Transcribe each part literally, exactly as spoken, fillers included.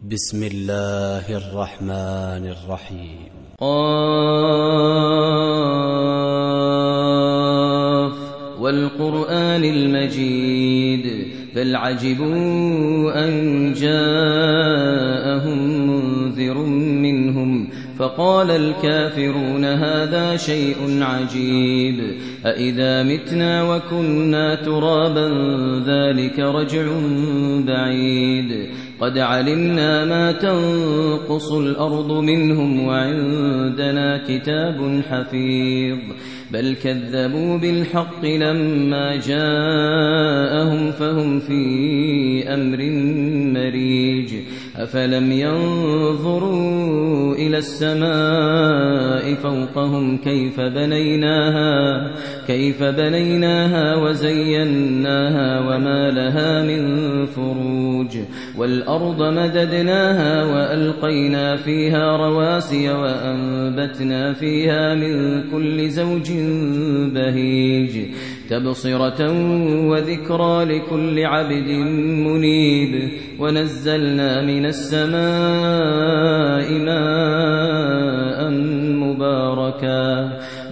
بسم الله الرحمن الرحيم. قاف والقرآن المجيد بل عجبوا أن جاءهم منذر منهم فقال الكافرون هذا شيء عجيب أإذا متنا وكنا ترابا ذلك رجع بعيد قد علمنا ما تنقص الأرض منهم وعندنا كتاب حفيظ بل كذبوا بالحق لما جاءهم فهم في أمر مريج أفلم ينظروا إلى السماء فوقهم كيف بنيناها كيف بنيناها وزيناها وما لها من فروج والأرض مددناها وألقينا فيها رواسي وأنبتنا فيها من كل زوج بهيج تبصرة وذكرى لكل عبد منيب ونزلنا من السماء ماء مباركا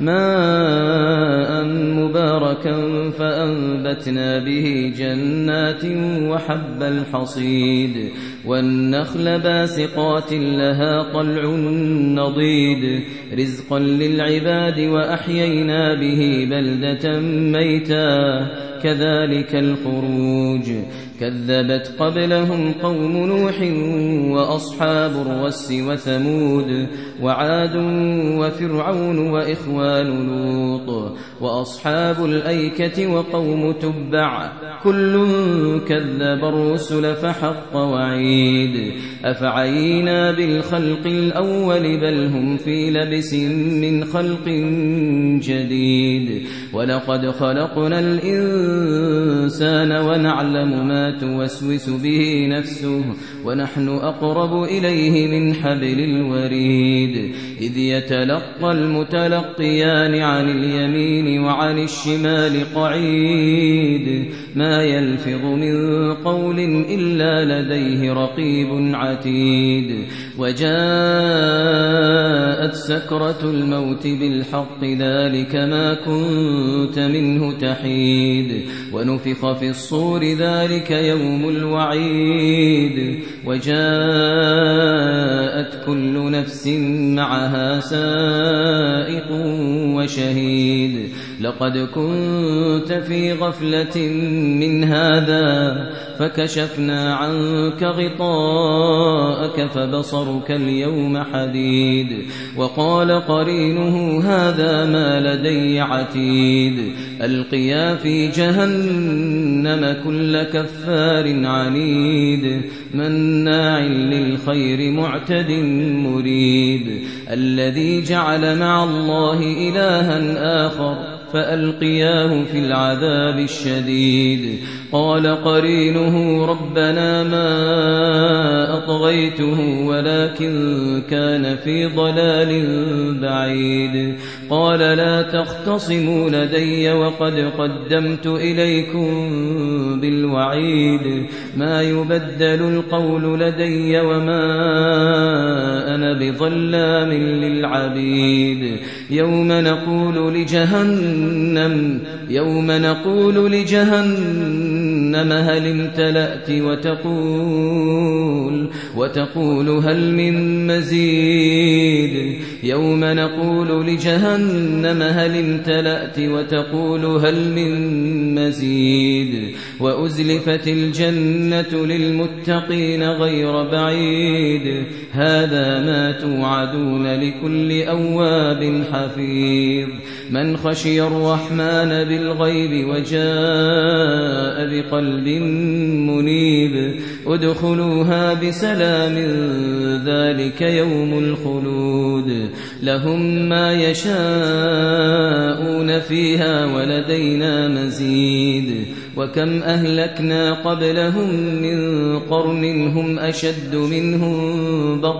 ماء مباركا فأنبتنا به جنات وحب الحصيد والنخل باسقات لها طلع نضيد رزقا للعباد وأحيينا به بلدة ميتا كذلك الخروج كذبت قبلهم قوم نوح وأصحاب الرس وثمود وعاد وفرعون وإخوان لوط وأصحاب الأيكة وقوم تبع كل كذب الرسل فحق وعيد أفعينا بالخلق الأول بل هم في لبس من خلق جديد ولقد خلقنا الإنسان ونعلم ما توسوس به نفسه ونحن أقرب إليه من حبل الوريد إذ يتلقى المتلقيان عن اليمين وعن الشمال قعيد ما يلفظ من قول إلا لديه رقيب عتيد وجاءت سكرة الموت بالحق ذلك ما كنت منه تحيد ونفخ في الصور ذلك يوم الوعيد وجاءت كل نفس معها سائق وشهيد لقد كنت في غفلة من هذا فكشفنا عنك غطاءك فبصرك اليوم حديد وقال قرينه هذا ما لدي عتيد ألقيا في جهنم كل كفار عنيد مناع للخير معتد مريب الذي جعل مع الله إلها آخر فألقياه في العذاب الشديد قال قرينه ربنا ما أطغيته ولكن كان في ضلال بعيد قال لا تختصموا لدي وقد قدمت إليكم بالوعيد ما يبدل القول لدي وما أنا بظلام للعبيد يوم نقول لجهنم يوم نقول لجهنم هل امتلأت وتقول وتقول هل من مزيد يوم نقول لجهنم هل امتلأت وتقول هل من مزيد وأزلفت الجنة للمتقين غير بعيد هذا ما توعدون لكل أواب حفيظ من خشي الرحمن بالغيب وجاء بقلب منيب ادخلوها بسلام ذلك يوم الخلود لهم ما يشاءون فيها ولدينا مزيد وكم أهلكنا قبلهم من قرن هم أشد منهم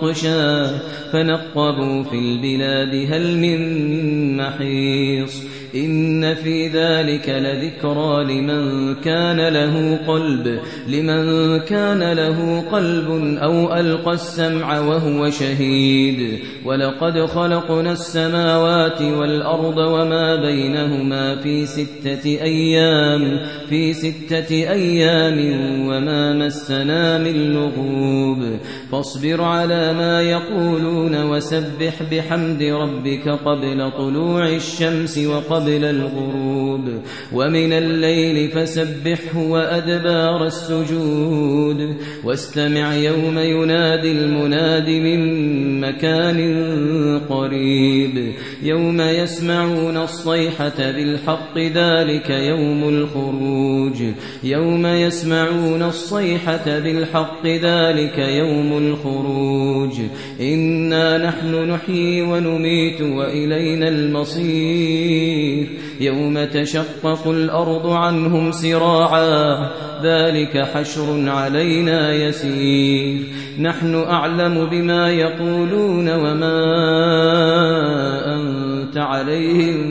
بطشا فنقبوا في البلاد هل من محيص إن في ذلك لذكرى لمن كان له قلب لمن كان له قلب أو ألقى السمع وهو شهيد ولقد خلقنا السماوات والأرض وما بينهما في ستة أيام في ستة أيام وما مسنا من لغوب فاصبر على ما يقولون وسبح بحمد ربك قبل طلوع الشمس وقبل الغروب ومن الليل فسبحه وأدبار السجود واستمع يوم ينادي المناد من مكان قريب يوم يسمعون الصيحة بالحق ذلك يوم الخروج يوم يسمعون الصيحة بالحق ذلك يوم الخروج إنا نحن نحيي ونميت وإلينا المصير يوم تشقق الأرض عنهم سراعا ذلك حشر علينا يسير نحن أعلم بما يقولون وما أنت عليهم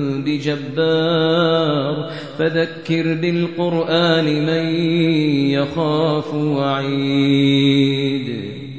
بجبار فذكر بالقرآن من يخاف وعيد.